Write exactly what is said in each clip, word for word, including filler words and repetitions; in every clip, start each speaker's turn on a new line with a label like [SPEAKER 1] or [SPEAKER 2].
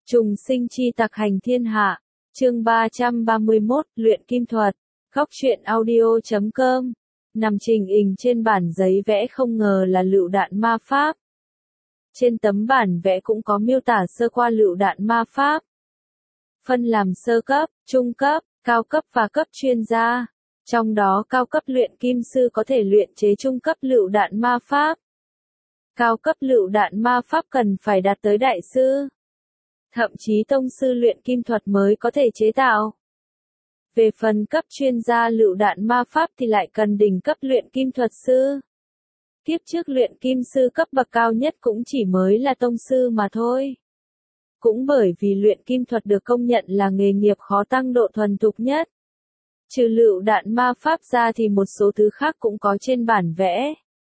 [SPEAKER 1] Trùng sinh chi tặc hành thiên hạ, chương ba trăm ba mươi mốt, luyện kim thuật, góc truyện audio chấm com, nằm trình hình trên bản giấy vẽ không ngờ là lựu đạn ma pháp. Trên tấm bản vẽ cũng có miêu tả sơ qua lựu đạn ma pháp. Phân làm sơ cấp, trung cấp, cao cấp và cấp chuyên gia. Trong đó cao cấp luyện kim sư có thể luyện chế trung cấp lựu đạn ma pháp. Cao cấp lựu đạn ma pháp cần phải đạt tới đại sư. Thậm chí tông sư luyện kim thuật mới có thể chế tạo. Về phần cấp chuyên gia lựu đạn ma pháp thì lại cần đỉnh cấp luyện kim thuật sư. Kiếp trước luyện kim sư cấp bậc cao nhất cũng chỉ mới là tông sư mà thôi. Cũng bởi vì luyện kim thuật được công nhận là nghề nghiệp khó tăng độ thuần thục nhất. Trừ lựu đạn ma pháp ra thì một số thứ khác cũng có trên bản vẽ.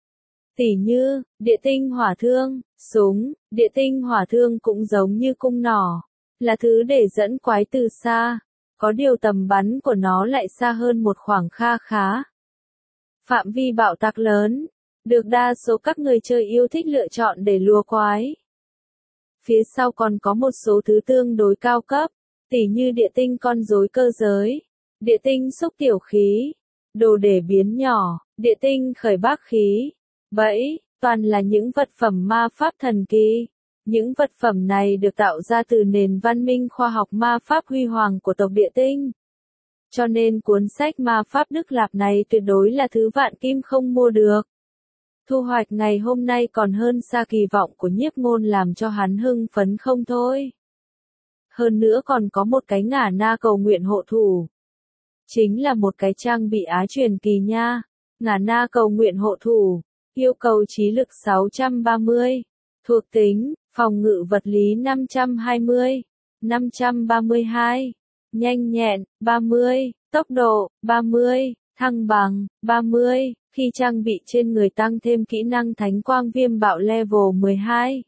[SPEAKER 1] Tỉ như, địa tinh hỏa thương, súng, địa tinh hỏa thương cũng giống như cung nỏ, là thứ để dẫn quái từ xa, có điều tầm bắn của nó lại xa hơn một khoảng kha khá. Phạm vi bạo tạc lớn, được đa số các người chơi yêu thích lựa chọn để lùa quái. Phía sau còn có một số thứ tương đối cao cấp, tỉ như địa tinh con rối cơ giới, địa tinh xúc tiểu khí, đồ để biến nhỏ, địa tinh khởi bác khí. Bẫy, toàn là những vật phẩm ma pháp thần kỳ. Những vật phẩm này được tạo ra từ nền văn minh khoa học ma pháp huy hoàng của tộc địa tinh. Cho nên cuốn sách ma pháp Đức Lạp này tuyệt đối là thứ vạn kim không mua được. Thu hoạch ngày hôm nay còn hơn xa kỳ vọng của Nhiếp Ngôn làm cho hắn hưng phấn không thôi. Hơn nữa còn có một cái ngả na cầu nguyện hộ thủ. Chính là một cái trang bị á truyền kỳ nha. Ngả na cầu nguyện hộ thủ. Yêu cầu trí lực sáu trăm ba mươi, thuộc tính, phòng ngự vật lý năm trăm hai mươi, năm trăm ba mươi hai, nhanh nhẹn, ba mươi, tốc độ, ba mươi, thăng bằng, ba mươi, khi trang bị trên người tăng thêm kỹ năng thánh quang viêm bạo level mười hai.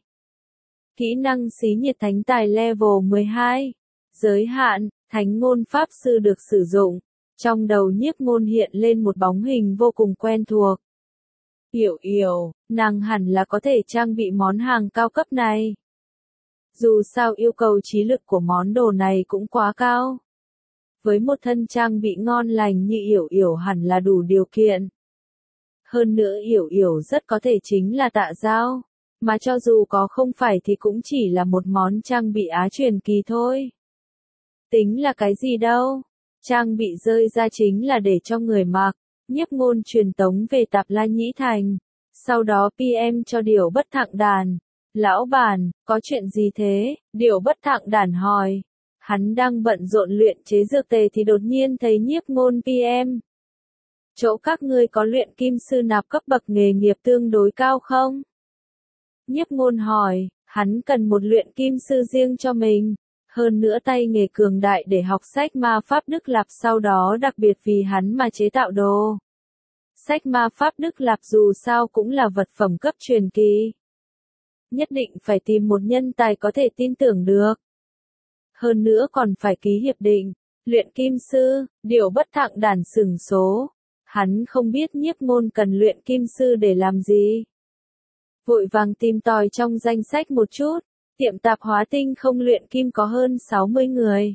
[SPEAKER 1] Kỹ năng xí nhiệt thánh tài level mười hai. Giới hạn, thánh ngôn pháp sư được sử dụng. Trong đầu Nhiếp Ngôn hiện lên một bóng hình vô cùng quen thuộc. Yểu Yểu, nàng hẳn là có thể trang bị món hàng cao cấp này. Dù sao yêu cầu trí lực của món đồ này cũng quá cao. Với một thân trang bị ngon lành như Yểu Yểu hẳn là đủ điều kiện. Hơn nữa Yểu Yểu rất có thể chính là tạ dao, mà cho dù có không phải thì cũng chỉ là một món trang bị á truyền kỳ thôi. Tính là cái gì đâu, trang bị rơi ra chính là để cho người mặc. Nhiếp Ngôn truyền tống về Tạp La Nhĩ Thành, sau đó pê em cho Điểu Bất Thặng Đàn. Lão bản, có chuyện gì thế? Điểu Bất Thặng Đàn hỏi. Hắn đang bận rộn luyện chế dược tề thì đột nhiên thấy Nhiếp Ngôn pê em. Chỗ các ngươi có luyện kim sư nạp cấp bậc nghề nghiệp tương đối cao không? Nhiếp Ngôn hỏi, hắn cần một luyện kim sư riêng cho mình. Hơn nữa tay nghề cường đại để học sách ma pháp Đức Lạp sau đó đặc biệt vì hắn mà chế tạo đồ. Sách ma pháp Đức Lạp dù sao cũng là vật phẩm cấp truyền kỳ. Nhất định phải tìm một nhân tài có thể tin tưởng được. Hơn nữa còn phải ký hiệp định. Luyện kim sư, Điểu Bất Thặng Đàn sửng số. Hắn không biết Nhiếp Ngôn cần luyện kim sư để làm gì. Vội vàng tìm tòi trong danh sách một chút. Tiệm tạp hóa tinh không luyện kim có hơn sáu mươi người.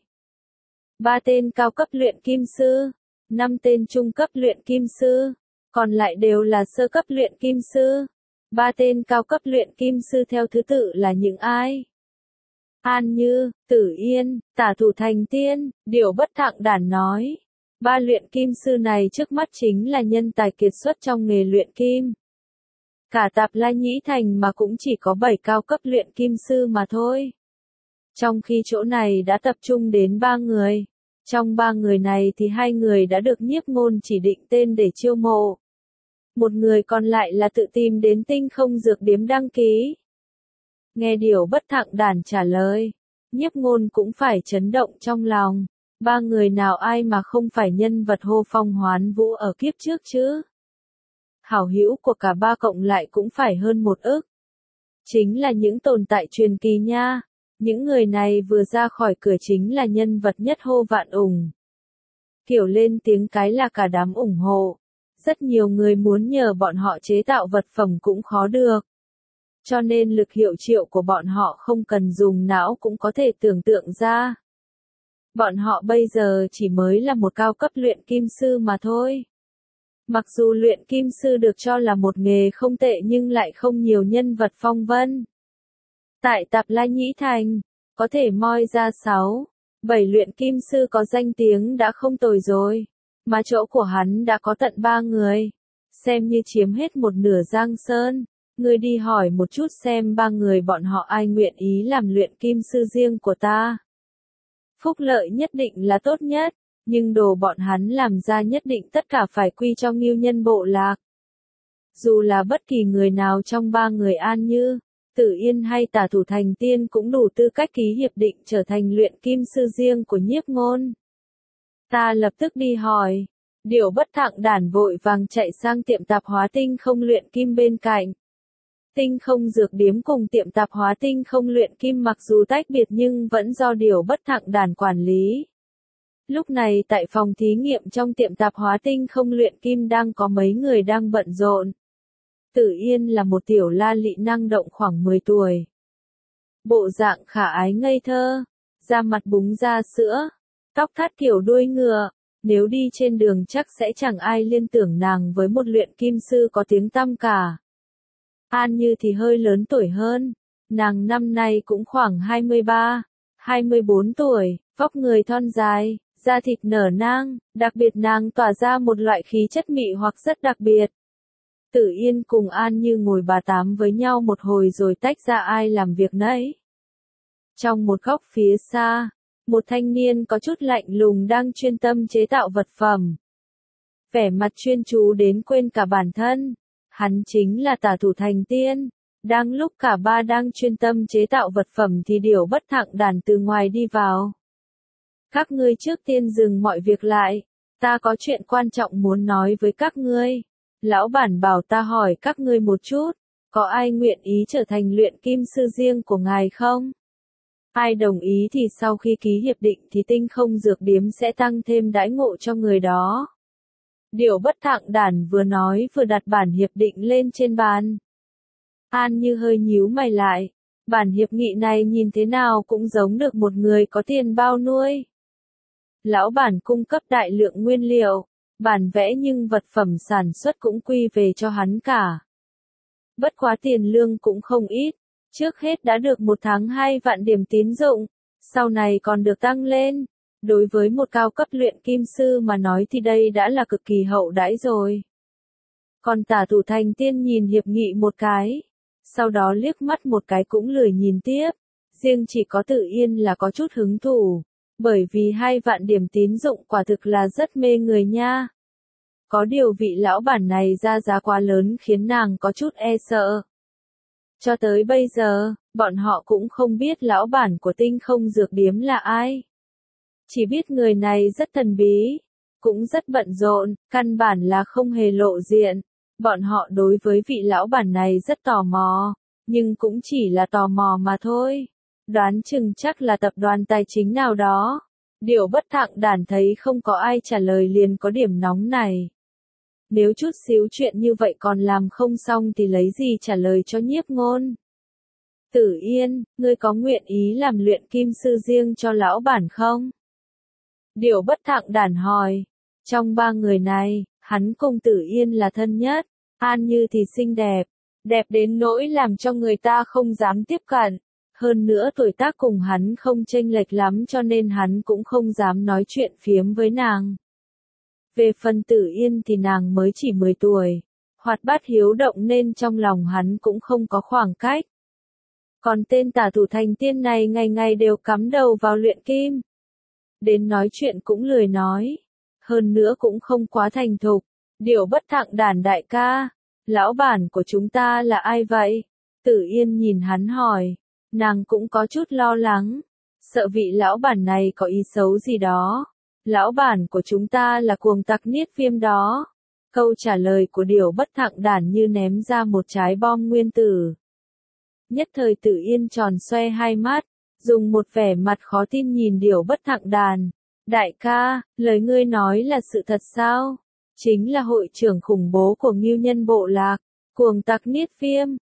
[SPEAKER 1] ba tên cao cấp luyện kim sư, năm tên trung cấp luyện kim sư, còn lại đều là sơ cấp luyện kim sư. ba tên cao cấp luyện kim sư theo thứ tự là những ai? An Như, Tử Yên, Tả Thủ Thành Tiên, Điểu Bất Thặng Đàn nói. Ba luyện kim sư này trước mắt chính là nhân tài kiệt xuất trong nghề luyện kim. Cả Tạp La Nhĩ Thành mà cũng chỉ có bảy cao cấp luyện kim sư mà thôi. Trong khi chỗ này đã tập trung đến ba người. Trong ba người này thì hai người đã được Nhiếp Ngôn chỉ định tên để chiêu mộ. Một người còn lại là tự tìm đến tinh không dược điếm đăng ký. Nghe Điểu Bất Thặng Đàn trả lời, Nhiếp Ngôn cũng phải chấn động trong lòng. Ba người nào ai mà không phải nhân vật hô phong hoán vũ ở kiếp trước chứ? Hảo hữu của cả ba cộng lại cũng phải hơn một ức. Chính là những tồn tại truyền kỳ nha. Những người này vừa ra khỏi cửa chính là nhân vật nhất hô vạn ủng. Kiểu lên tiếng cái là cả đám ủng hộ. Rất nhiều người muốn nhờ bọn họ chế tạo vật phẩm cũng khó được. cho nên lực hiệu triệu của bọn họ không cần dùng não cũng có thể tưởng tượng ra. Bọn họ bây giờ chỉ mới là một cao cấp luyện kim sư mà thôi. Mặc dù luyện kim sư được cho là một nghề không tệ nhưng lại không nhiều nhân vật phong vân. Tại Tạp La Nhĩ Thành, có thể moi ra sáu, bảy luyện kim sư có danh tiếng đã không tồi rồi, mà chỗ của hắn đã có tận ba người, xem như chiếm hết một nửa Giang Sơn. Ngươi đi hỏi một chút xem ba người bọn họ ai nguyện ý làm luyện kim sư riêng của ta. Phúc lợi nhất định là tốt nhất, nhưng đồ bọn hắn làm ra nhất định tất cả phải quy cho Ngưu Nhân bộ lạc. Dù là bất kỳ người nào trong ba người An Như, Tử Yên hay Tả Thủ Thành Tiên cũng đủ tư cách ký hiệp định trở thành luyện kim sư riêng của Nhiếp Ngôn. Ta lập tức đi hỏi. Điểu Bất Thặng Đản vội vàng chạy sang tiệm tạp hóa Tinh Không luyện kim bên cạnh. Tinh Không dược điếm cùng tiệm tạp hóa Tinh Không luyện kim mặc dù tách biệt nhưng vẫn do Điểu Bất Thặng Đản quản lý. Lúc này tại phòng thí nghiệm trong tiệm tạp hóa Tinh Không luyện kim đang có mấy người đang bận rộn. Tử Yên là một tiểu la lị năng động khoảng mười tuổi. Bộ dạng khả ái ngây thơ, da mặt búng ra sữa, tóc thắt kiểu đuôi ngựa, nếu đi trên đường chắc sẽ chẳng ai liên tưởng nàng với một luyện kim sư có tiếng tăm cả. An Như thì hơi lớn tuổi hơn, nàng năm nay cũng khoảng hai mươi ba, hai mươi bốn tuổi, vóc người thon dài, da thịt nở nang, đặc biệt nàng tỏa ra một loại khí chất mị hoặc rất đặc biệt. Tử Yên cùng An Như ngồi bà tám với nhau một hồi rồi tách ra ai làm việc nấy. Trong một góc phía xa, một thanh niên có chút lạnh lùng đang chuyên tâm chế tạo vật phẩm. Vẻ mặt chuyên chú đến quên cả bản thân. Hắn chính là Tả Thủ Thành Tiên. Đang lúc cả ba đang chuyên tâm chế tạo vật phẩm thì Điểu Bất Thặng Đản từ ngoài đi vào. Các ngươi trước tiên dừng mọi việc lại. Ta có chuyện quan trọng muốn nói với các ngươi. Lão bản bảo ta hỏi các ngươi một chút. Có ai nguyện ý trở thành luyện kim sư riêng của ngài không? Ai đồng ý thì sau khi ký hiệp định thì Tinh Không dược điếm sẽ tăng thêm đãi ngộ cho người đó. Điểu Bất Thặng Đản vừa nói vừa đặt bản hiệp định lên trên bàn. An Như hơi nhíu mày lại. Bản hiệp nghị này nhìn thế nào cũng giống được một người có tiền bao nuôi. Lão bản cung cấp đại lượng nguyên liệu, bản vẽ nhưng vật phẩm sản xuất cũng quy về cho hắn cả. Bất quá tiền lương cũng không ít. Trước hết đã được một tháng hai vạn điểm tín dụng, sau này còn được tăng lên. Đối với một cao cấp luyện kim sư mà nói thì đây đã là cực kỳ hậu đãi rồi. Còn Tả Thủ Thành Tiên nhìn hiệp nghị một cái, sau đó liếc mắt một cái cũng lười nhìn tiếp. Riêng chỉ có Tử Yên là có chút hứng thú, bởi vì hai vạn điểm tín dụng quả thực là rất mê người nha. Có điều vị lão bản này ra giá quá lớn khiến nàng có chút e sợ. Cho tới bây giờ, bọn họ cũng không biết lão bản của Tinh Không dược điếm là ai. Chỉ biết người này rất thần bí, cũng rất bận rộn, căn bản là không hề lộ diện. Bọn họ đối với vị lão bản này rất tò mò, nhưng cũng chỉ là tò mò mà thôi. Đoán chừng chắc là tập đoàn tài chính nào đó. Điểu Bất Thặng Đản thấy không có ai trả lời liền có điểm nóng này. Nếu chút xíu chuyện như vậy còn làm không xong thì lấy gì trả lời cho Nhiếp Ngôn. Tử Yên, ngươi có nguyện ý làm luyện kim sư riêng cho lão bản không? Điểu Bất Thặng Đản hỏi. Trong ba người này, hắn cùng Tử Yên là thân nhất. An Như thì xinh đẹp, đẹp đến nỗi làm cho người ta không dám tiếp cận. Hơn nữa tuổi tác cùng hắn không chênh lệch lắm cho nên hắn cũng không dám nói chuyện phiếm với nàng. Về phần Tử Yên thì nàng mới chỉ mười tuổi, hoạt bát hiếu động nên trong lòng hắn cũng không có khoảng cách. Còn tên Tả Thủ Thành Tiên này ngày ngày đều cắm đầu vào luyện kim. Đến nói chuyện cũng lười nói, hơn nữa cũng không quá thành thục. Điểu Bất Thặng Đản đại ca, lão bản của chúng ta là ai vậy? Tử Yên nhìn hắn hỏi, nàng cũng có chút lo lắng, sợ vị lão bản này có ý xấu gì đó. Lão bản của chúng ta là cuồng tặc Niết Viêm đó. Câu trả lời của Điểu Bất Thặng Đản như ném ra một trái bom nguyên tử. Nhất thời Tử Yên tròn xoe hai mắt, dùng một vẻ mặt khó tin nhìn Điểu Bất Thặng Đản. Đại ca, lời ngươi nói là sự thật sao? Chính là hội trưởng khủng bố của Ngưu Nhân bộ lạc, cuồng tặc Niết Viêm.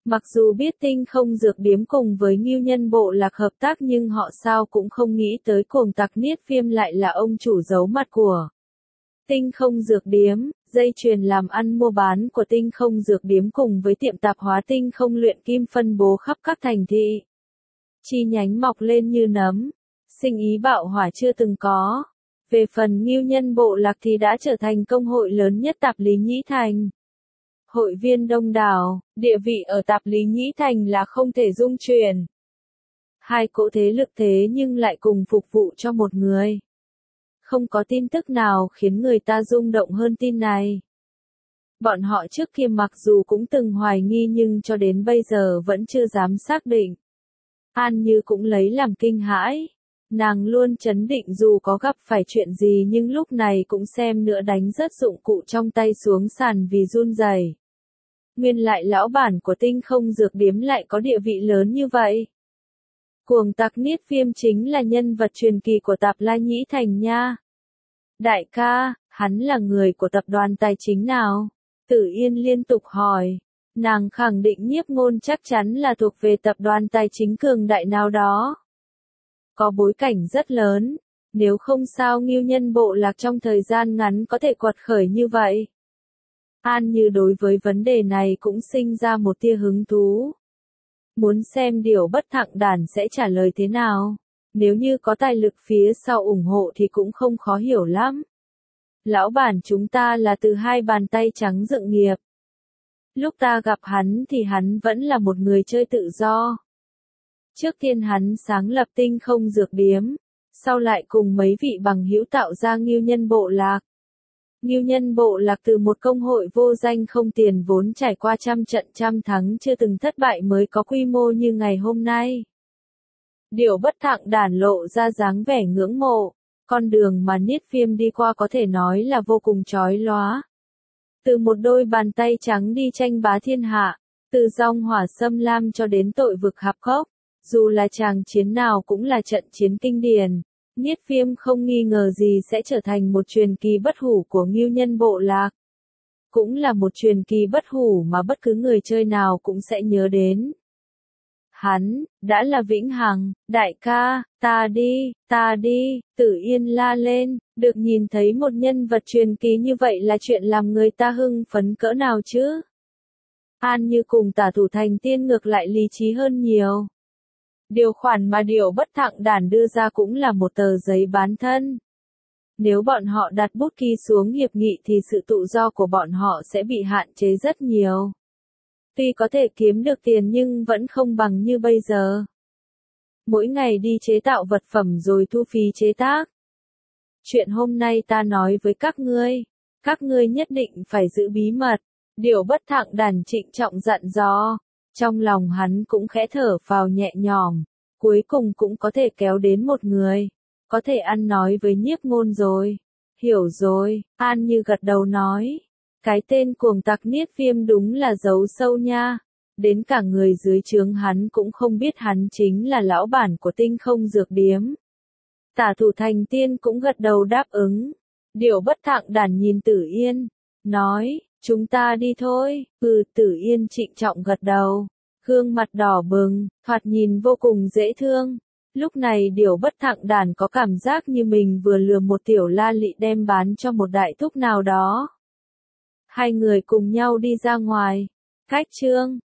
[SPEAKER 1] Mặc dù biết Tinh Không Dược Điếm cùng với Ngưu Nhân Bộ Lạc hợp tác nhưng họ sao cũng không nghĩ tới cuồng tặc Niết Phiêm lại là ông chủ giấu mặt của Tinh Không Dược Điếm. Dây chuyền làm ăn mua bán của Tinh Không Dược Điếm cùng với tiệm tạp hóa Tinh Không luyện kim phân bố khắp các thành thị. Chi nhánh mọc lên như nấm, sinh ý bạo hỏa chưa từng có. Về phần Ngưu Nhân Bộ Lạc thì đã trở thành công hội lớn nhất Tạp Lý Nhĩ Thành. Hội viên đông đảo, địa vị ở Tạp Lý Nhĩ Thành là không thể dung chuyển. Hai cỗ thế lực thế nhưng lại cùng phục vụ cho một người. Không có tin tức nào khiến người ta rung động hơn tin này. Bọn họ trước kia mặc dù cũng từng hoài nghi nhưng cho đến bây giờ vẫn chưa dám xác định. An Như cũng lấy làm kinh hãi. Nàng luôn trấn định dù có gặp phải chuyện gì nhưng lúc này cũng xem nữa đánh rớt dụng cụ trong tay xuống sàn vì run rẩy. Nguyên lại lão bản của Tinh Không Dược Điếm lại có địa vị lớn như vậy. Cuồng tặc Niết Phiêm chính là nhân vật truyền kỳ của Tạp La Nhĩ Thành nha. Đại ca, hắn là người của tập đoàn tài chính nào? Tử Yên liên tục hỏi. Nàng khẳng định Nhiếp Ngôn chắc chắn là thuộc về tập đoàn tài chính cường đại nào đó. Có bối cảnh rất lớn, nếu không sao Ngưu Nhân Bộ Lạc trong thời gian ngắn có thể quật khởi như vậy. An Như đối với vấn đề này cũng sinh ra một tia hứng thú. Muốn xem Điều Bất Thặng Đản sẽ trả lời thế nào. Nếu như có tài lực phía sau ủng hộ thì cũng không khó hiểu lắm. Lão bản chúng ta là từ hai bàn tay trắng dựng nghiệp. Lúc ta gặp hắn thì hắn vẫn là một người chơi tự do. Trước tiên hắn sáng lập Tinh Không Dược Điếm, sau lại cùng mấy vị bằng hữu tạo ra Ngưu Nhân Bộ Lạc. Ngưu Nhân Bộ Lạc từ một công hội vô danh không tiền vốn trải qua trăm trận trăm thắng chưa từng thất bại mới có quy mô như ngày hôm nay. Điều Bất Thặng Đản lộ ra dáng vẻ ngưỡng mộ, con đường mà Niết Phiêm đi qua có thể nói là vô cùng chói lóa. Từ một đôi bàn tay trắng đi tranh bá thiên hạ, từ dòng hỏa xâm lam cho đến tội vực hạp cốc, dù là tràng chiến nào cũng là trận chiến kinh điển. Niết Phiêm không nghi ngờ gì sẽ trở thành một truyền kỳ bất hủ của Ngưu Nhân Bộ Lạc. Cũng là một truyền kỳ bất hủ mà bất cứ người chơi nào cũng sẽ nhớ đến. Hắn, đã là vĩnh hằng, đại ca, ta đi, ta đi, Tử Yên la lên, được nhìn thấy một nhân vật truyền kỳ như vậy là chuyện làm người ta hưng phấn cỡ nào chứ. An Như cùng Tả Thủ Thành Tiên ngược lại lý trí hơn nhiều. Điều khoản mà Điều Bất Thặng Đản đưa ra cũng là một tờ giấy bán thân. Nếu bọn họ đặt bút ký xuống hiệp nghị thì sự tự do của bọn họ sẽ bị hạn chế rất nhiều. Tuy có thể kiếm được tiền nhưng vẫn không bằng như bây giờ. Mỗi ngày đi chế tạo vật phẩm rồi thu phí chế tác. Chuyện hôm nay ta nói với các ngươi, các ngươi nhất định phải giữ bí mật. Điều Bất Thặng Đản trịnh trọng dặn dò. Trong lòng hắn cũng khẽ thở phào nhẹ nhõm, cuối cùng cũng có thể kéo đến một người, có thể ăn nói với Nhiếp Ngôn rồi. Hiểu rồi, An Như gật đầu nói, cái tên cuồng tặc Niết Phiêm đúng là giấu sâu nha, đến cả người dưới trướng hắn cũng không biết hắn chính là lão bản của Tinh Không Dược Điếm. Tả Thủ Thành Tiên cũng gật đầu đáp ứng. Điều Bất Thặng Đản nhìn Tử Yên, nói, chúng ta đi thôi. Ừ, Tử Yên trịnh trọng gật đầu, gương mặt đỏ bừng, thoạt nhìn vô cùng dễ thương. Lúc này Điều Bất Thặng Đản có cảm giác như mình vừa lừa một tiểu la lị đem bán cho một đại thúc nào đó. Hai người cùng nhau đi ra ngoài. Cách chương